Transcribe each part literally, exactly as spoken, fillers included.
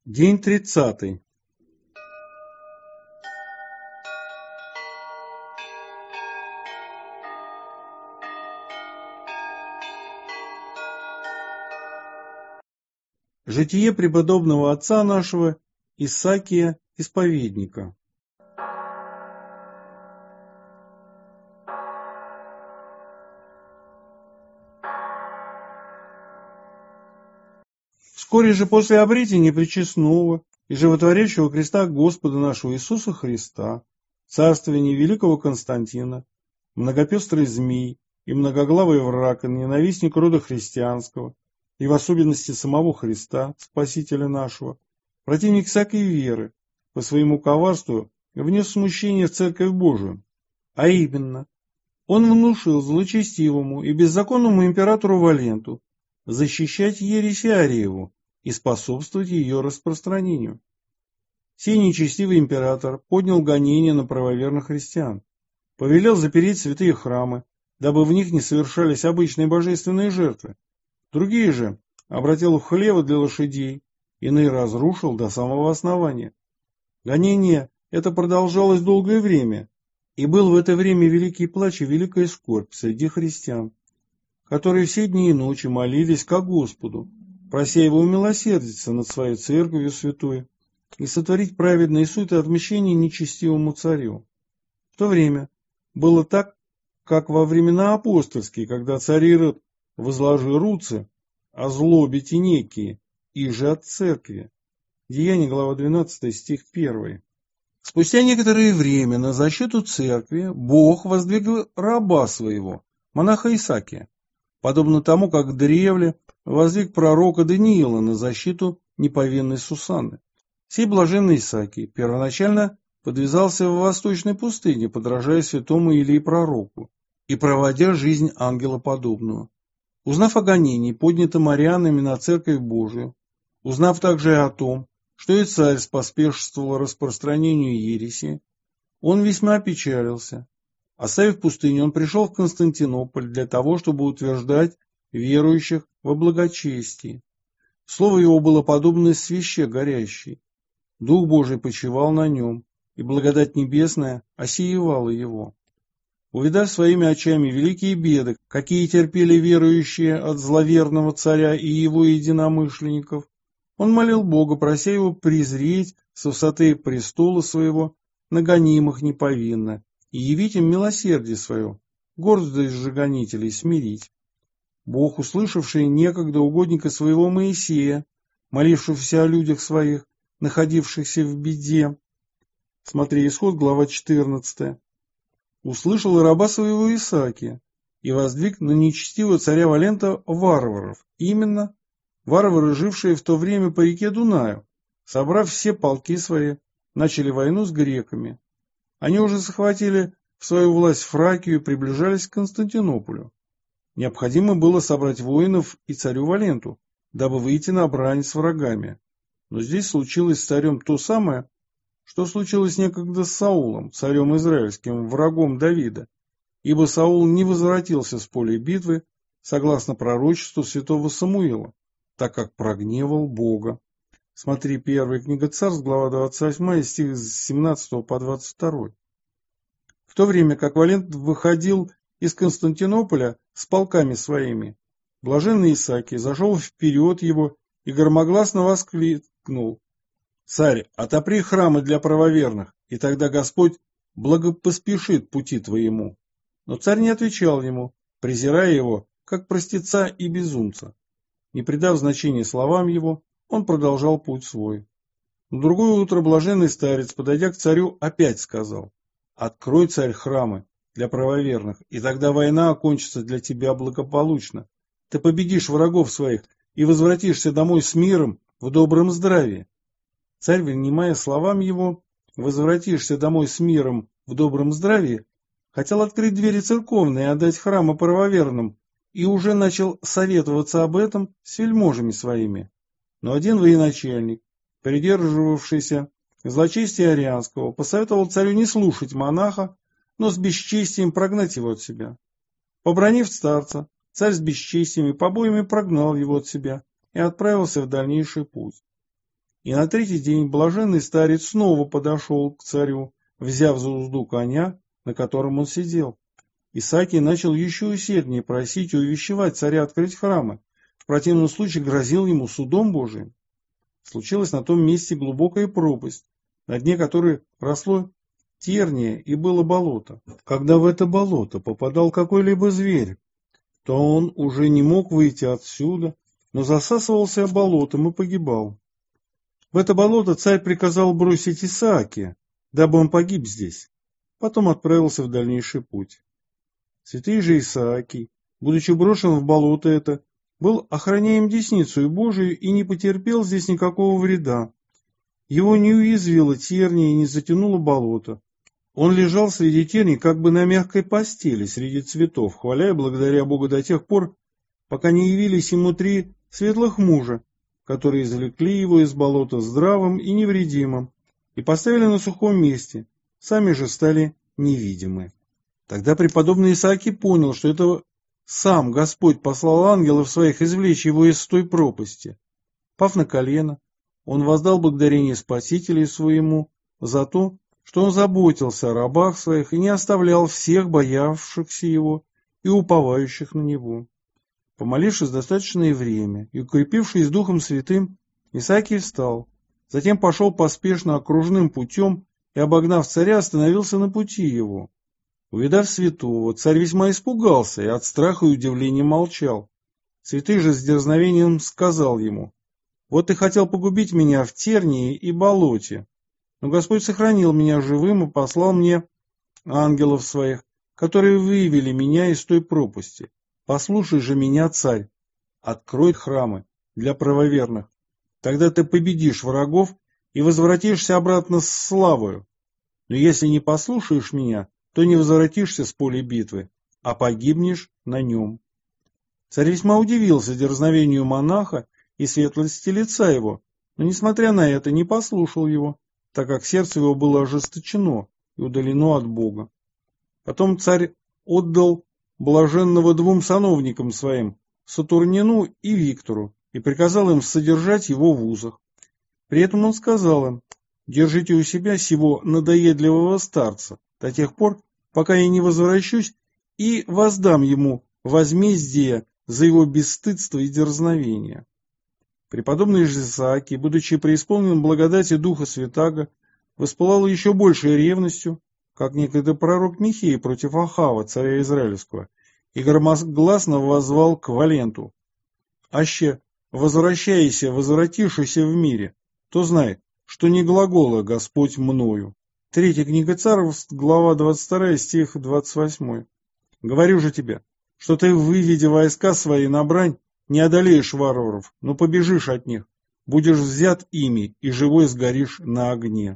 День тридцатый. Житие преподобного отца нашего Исаакия Исповедника. Вскоре же после обретения пречестного и животворящего креста Господа нашего Иисуса Христа, царствования великого Константина, многопестрый змей и многоглавый враг и ненавистник рода христианского, и в особенности самого Христа, Спасителя нашего, противник всякой веры, по своему коварству внес смущение в Церковь Божию, а именно, он внушил злочестивому и беззаконному императору Валенту защищать ересь Ариеву и способствовать ее распространению. Сей нечестивый император поднял гонения на правоверных христиан, повелел запереть святые храмы, дабы в них не совершались обычные божественные жертвы. Другие же обратил в хлевы для лошадей, иные разрушил до самого основания. Гонение это продолжалось долгое время, и был в это время великий плач и великая скорбь среди христиан, которые все дни и ночи молились ко Господу, прося Его умилосердиться над своей церковью святой и сотворить праведный суд и отмщение нечестивому царю. В то время было так, как во времена апостольские, когда царь Ирод возложи руцы о злобе некие, и же от церкви. Деяния, глава двенадцатая, стих первый. Спустя некоторое время на защиту церкви Бог воздвиг раба своего, монаха Исаакия, подобно тому, как древле воздвиг пророка Даниила на защиту неповинной Сусанны. Сей блаженный Исаакий первоначально подвязался в восточной пустыне, подражая святому Илии пророку и проводя жизнь ангелоподобную. Узнав о гонении, поднятом арианами на Церковь Божию, узнав также о том, что и царь споспешствовал распространению ереси, он весьма опечалился. Оставив пустыню, он пришел в Константинополь для того, чтобы утверждать верующих во благочестии. Слово его было подобно свеще горящей. Дух Божий почивал на нем, и благодать небесная осеивала его. Увидав своими очами великие беды, какие терпели верующие от зловерного царя и его единомышленников, он молил Бога, прося его презреть с высоты престола своего на гонимых неповинно и явить им милосердие свое, гордость же гонителей смирить. Бог, услышавший некогда угодника своего Моисея, молившегося о людях своих, находившихся в беде, смотри Исход, глава четырнадцатая, услышал и раба своего Исаакия, и воздвиг на нечестивого царя Валента варваров, именно варвары, жившие в то время по реке Дунаю, собрав все полки свои, начали войну с греками. Они уже захватили в свою власть Фракию и приближались к Константинополю. Необходимо было собрать воинов и царю Валенту, дабы выйти на брань с врагами. Но здесь случилось с царем то самое, что случилось некогда с Саулом, царем израильским, врагом Давида, ибо Саул не возвратился с поля битвы, согласно пророчеству святого Самуила, так как прогневал Бога. Смотри, первая книга Царств, глава двадцать восьмая, стих с семнадцатого по двадцать второй. В то время как Валент выходил из Константинополя с полками своими, блаженный Исаакий зашел вперед его и громогласно воскликнул: «Царь, отопри храмы для правоверных, и тогда Господь благопоспешит пути твоему». Но царь не отвечал ему, презирая его, как простеца и безумца. Не придав значения словам его, он продолжал путь свой. На другое утро блаженный старец, подойдя к царю, опять сказал: «Открой, царь, храмы для правоверных, и тогда война окончится для тебя благополучно. Ты победишь врагов своих и возвратишься домой с миром в добром здравии». Царь, внимая словам его, «возвратишься домой с миром в добром здравии», хотел открыть двери церковные и отдать храмы правоверным, и уже начал советоваться об этом с вельможами своими. Но один военачальник, придерживавшийся злочестия арианского, посоветовал царю не слушать монаха, но с бесчестием прогнать его от себя. Побранив старца, царь с бесчестием и побоями прогнал его от себя и отправился в дальнейший путь. И на третий день блаженный старец снова подошел к царю, взяв за узду коня, на котором он сидел. Исаакий начал еще усерднее просить и увещевать царя открыть храмы. В противном случае грозил ему судом Божиим. Случилась на том месте глубокая пропасть, на дне которой росло терние и было болото. Когда в это болото попадал какой-либо зверь, то он уже не мог выйти отсюда, но засасывался болотом и погибал. В это болото царь приказал бросить Исаакия, дабы он погиб здесь. Потом отправился в дальнейший путь. Святый же Исаакий, будучи брошен в болото это, был охраняем десницею Божию и не потерпел здесь никакого вреда. Его не уязвило терние и не затянуло болото. Он лежал среди терний как бы на мягкой постели среди цветов, хваля и благодаря Бога до тех пор, пока не явились ему три светлых мужа, которые извлекли его из болота здравым и невредимым и поставили на сухом месте, сами же стали невидимы. Тогда преподобный Исаакий понял, что это сам Господь послал ангелов своих извлечь его из той пропасти. Пав на колено, он воздал благодарение Спасителю своему за то, что он заботился о рабах своих и не оставлял всех боявшихся его и уповающих на него. Помолившись достаточное время и укрепившись Духом Святым, Исаакий встал, затем пошел поспешно окружным путем и, обогнав царя, остановился на пути его. Увидав святого, царь весьма испугался и от страха и удивления молчал. Святый же с дерзновением сказал ему: «Вот ты хотел погубить меня в тернии и болоте, но Господь сохранил меня живым и послал мне ангелов своих, которые вывели меня из той пропасти. Послушай же меня, царь, открой храмы для правоверных, тогда ты победишь врагов и возвратишься обратно с славою. Но если не послушаешь меня, то не возвратишься с поля битвы, а погибнешь на нем». Царь весьма удивился дерзновению монаха и светлости лица его, но, несмотря на это, не послушал его, так как сердце его было ожесточено и удалено от Бога. Потом царь отдал блаженного двум сановникам своим, Сатурнину и Виктору, и приказал им содержать его в узах. При этом он сказал им: «Держите у себя сего надоедливого старца до тех пор, пока я не возвращусь и воздам ему возмездие за его бесстыдство и дерзновение». Преподобный же Исаакий, будучи преисполнен благодати Духа Святаго, воспылал еще большей ревностью, как некогда пророк Михей против Ахава, царя Израильского, и громогласно воззвал к Валенту: «Аще возвращайся, возвратившийся в мире, то знай, что не глагола Господь мною». Третья книга Царств, глава двадцать вторая, стих двадцать восьмой. «Говорю же тебе, что ты, выведя войска свои на брань, не одолеешь варваров, но побежишь от них, будешь взят ими и живой сгоришь на огне».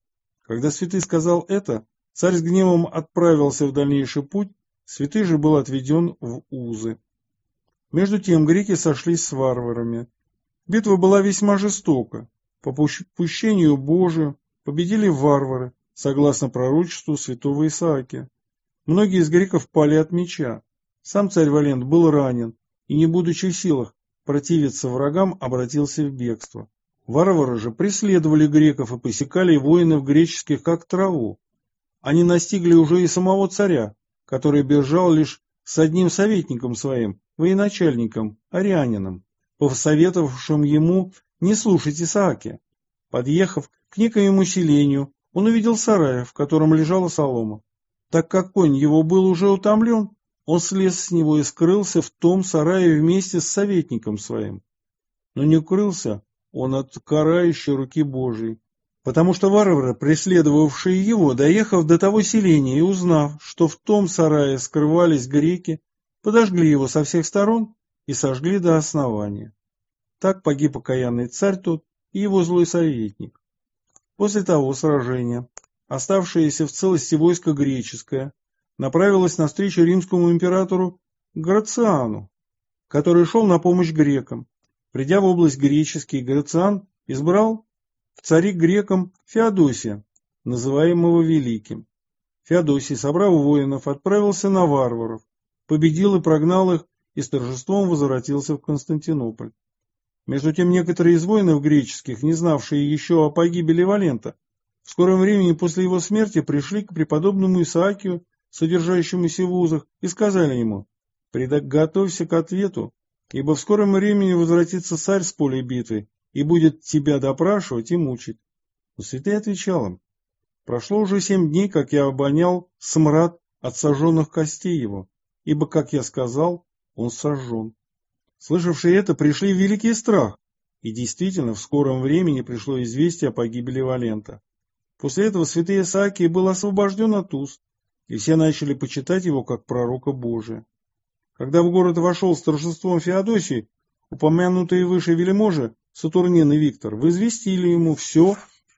Когда святый сказал это, царь с гневом отправился в дальнейший путь, святый же был отведен в узы. Между тем греки сошлись с варварами. Битва была весьма жестока. По попущению Божию победили варвары, согласно пророчеству святого Исаакия. Многие из греков пали от меча. Сам царь Валент был ранен и, не будучи в силах противиться врагам, обратился в бегство. Варвары же преследовали греков и посекали воинов греческих как траву. Они настигли уже и самого царя, который бежал лишь с одним советником своим, военачальником, арианином, посоветовавшим ему не слушать Исаакия. Подъехав к некоему селению, он увидел сарай, в котором лежала солома. Так как конь его был уже утомлен, он слез с него и скрылся в том сарае вместе с советником своим. Но не укрылся он от карающей руки Божией, потому что варвары, преследовавшие его, доехав до того селения и узнав, что в том сарае скрывались греки, подожгли его со всех сторон и сожгли до основания. Так погиб окаянный царь тот и его злой советник. После того сражения оставшееся в целости войско греческое направилось навстречу римскому императору Грациану, который шел на помощь грекам. Придя в область греческий, Грациан избрал в цари грекам Феодосия, называемого Великим. Феодосий, собрав воинов, отправился на варваров, победил и прогнал их, и с торжеством возвратился в Константинополь. Между тем некоторые из воинов греческих, не знавшие еще о погибели Валента, в скором времени после его смерти пришли к преподобному Исаакию, содержащемуся в узах, и сказали ему: «Приготовься к ответу, ибо в скором времени возвратится царь с поля битвы и будет тебя допрашивать и мучить». Но святый отвечал им: «Прошло уже семь дней, как я обонял смрад от сожженных костей его, ибо, как я сказал, он сожжен». Слышавшие это, пришли в великий страх, и действительно в скором времени пришло известие о погибели Валента. После этого святый Исаакий был освобожден от уз, и все начали почитать его как пророка Божия. Когда в город вошел с торжеством Феодосий, упомянутые выше вельможи Сатурнин и Виктор возвестили ему все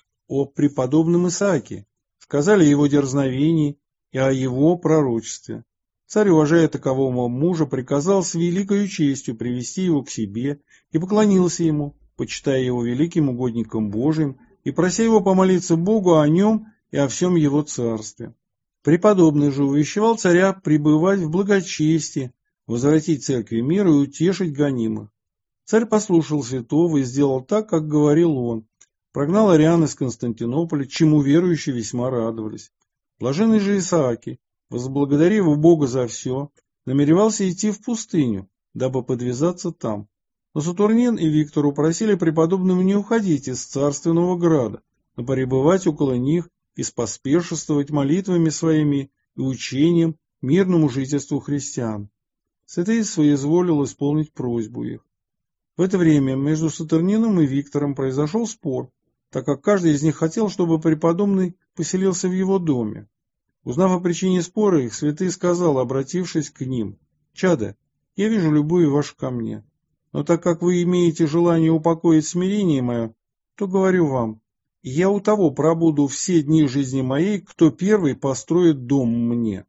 о преподобном Исааке, сказали о его дерзновении и о его пророчестве. Царь, уважая такового мужа, приказал с великою честью привести его к себе и поклонился ему, почитая его великим угодником Божиим и прося его помолиться Богу о нем и о всем его царстве. Преподобный же увещевал царя пребывать в благочестии, возвратить церкви мир и утешить гонимых. Царь послушал святого и сделал так, как говорил он. Прогнал арян из Константинополя, чему верующие весьма радовались. Блаженный же Исаакий, возблагодарив Бога за все, намеревался идти в пустыню, дабы подвязаться там. Но Сатурнин и Виктор упросили преподобного не уходить из царственного града, но пребывать около них и споспешествовать молитвами своими и учением мирному жительству христиан. Святый соизволил исполнить просьбу их. В это время между Сатурнином и Виктором произошел спор, так как каждый из них хотел, чтобы преподобный поселился в его доме. Узнав о причине спора их, святый сказал, обратившись к ним: «Чадо, я вижу любую вашу ко мне, но так как вы имеете желание упокоить смирение мое, то говорю вам, я у того пробуду все дни жизни моей, кто первый построит дом мне».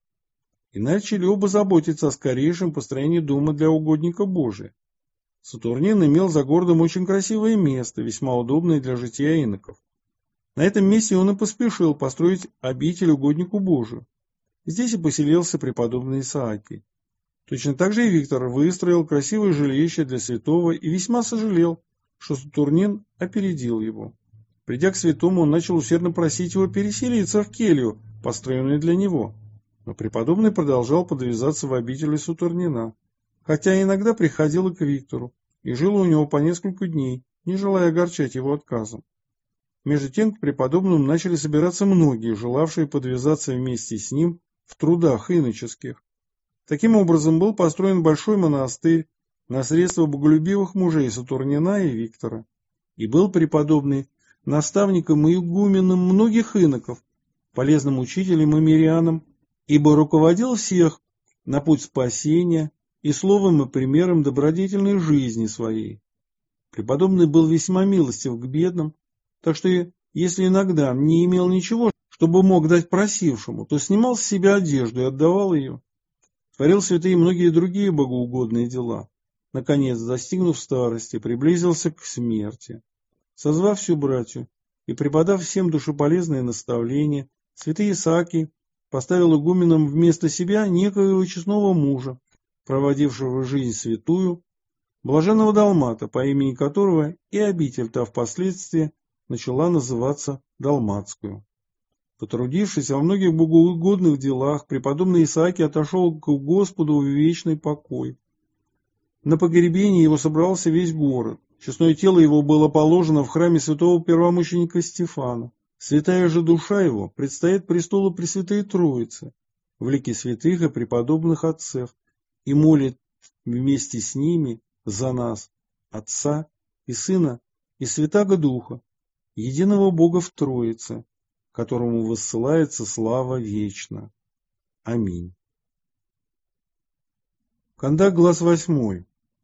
И начали оба заботиться о скорейшем построении дома для угодника Божия. Сатурнин имел за городом очень красивое место, весьма удобное для жития иноков. На этом месте он и поспешил построить обитель угоднику Божию. Здесь и поселился преподобный Исаакий. Точно так же и Виктор выстроил красивое жилище для святого и весьма сожалел, что Сатурнин опередил его. Придя к святому, он начал усердно просить его переселиться в келью, построенную для него. Но преподобный продолжал подвязаться в обители Сатурнина, хотя иногда приходил и к Виктору, и жил у него по несколько дней, не желая огорчать его отказом. Между тем к преподобному начали собираться многие, желавшие подвязаться вместе с ним в трудах иноческих. Таким образом был построен большой монастырь на средства боголюбивых мужей Сатурнина и Виктора, и был преподобный наставником и игуменом многих иноков, полезным учителем и мирянам, ибо руководил всех на путь спасения и словом и примером добродетельной жизни своей. Преподобный был весьма милостив к бедным, так что если иногда не имел ничего, чтобы мог дать просившему, то снимал с себя одежду и отдавал ее. Творил святые многие другие богоугодные дела. Наконец, достигнув старости, приблизился к смерти. Созвав всю братью и преподав всем душеполезные наставления, святый Исаакий поставил игуменом вместо себя некоего честного мужа, проводившего жизнь святую, блаженного Далмата, по имени которого и обитель-то впоследствии начала называться Далматскую. Потрудившись во многих богоугодных делах, преподобный Исаакий отошел к Господу в вечный покой. На погребение его собрался весь город. Честное тело его было положено в храме святого первомученика Стефана. Святая же душа его предстоит престолу Пресвятой Троицы, в лике святых и преподобных отцев, и молит вместе с ними за нас, Отца и Сына и Святаго Духа, единого Бога в Троице, которому воссылается слава вечна. Аминь. Кондак глаз восьмой.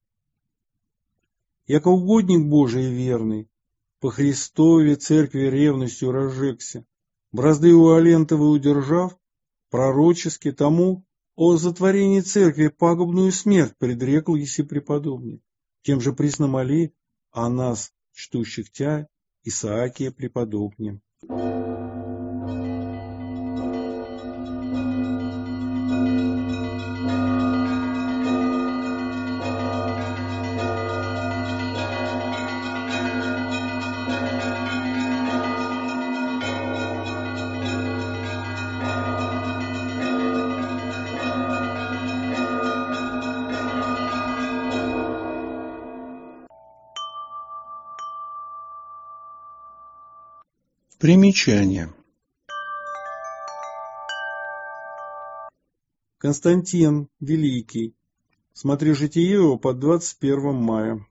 Яко угодник Божий верный, по Христове церкви ревностью разжегся, бразды у Алентовы удержав, пророчески тому о затворении церкви пагубную смерть предрекл еси преподобный. Тем же присно моли о нас, чтущих тя, Исаакия преподобнее. Примечание. Константин Великий. Смотри житие его под двадцать первое мая.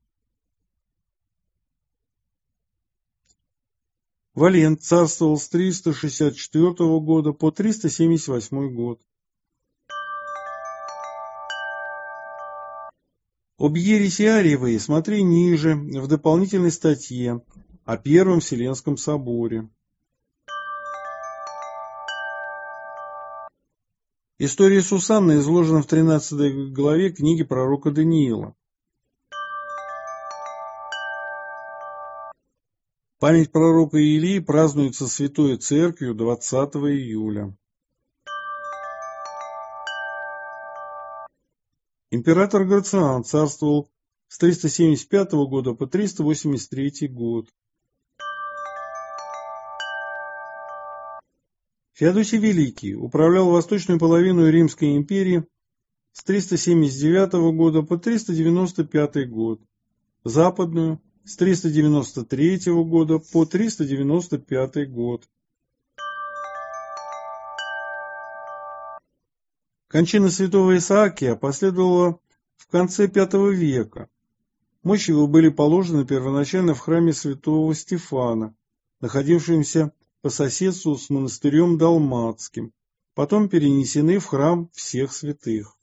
Валент царствовал с триста шестьдесят четвёртого года по триста семьдесят восьмой год. Об ереси Ариевой смотри ниже, в дополнительной статье о Первом Вселенском соборе. История Сусанны изложена в тринадцатой главе книги пророка Даниила. Память пророка Илии празднуется Святой Церковью двадцатого июля. Император Грациан царствовал с триста семьдесят пятого года по триста восемьдесят третий год. Феодосий Великий управлял восточной половиной Римской империи с триста семьдесят девятого года по триста девяносто пятый год, западную с триста девяносто третьего года по триста девяносто пятый год. Кончина святого Исаакия последовала в конце пятого века. Мощи его были положены первоначально в храме святого Стефана, находившемся по соседству с монастырем Далматским, потом перенесены в храм всех святых.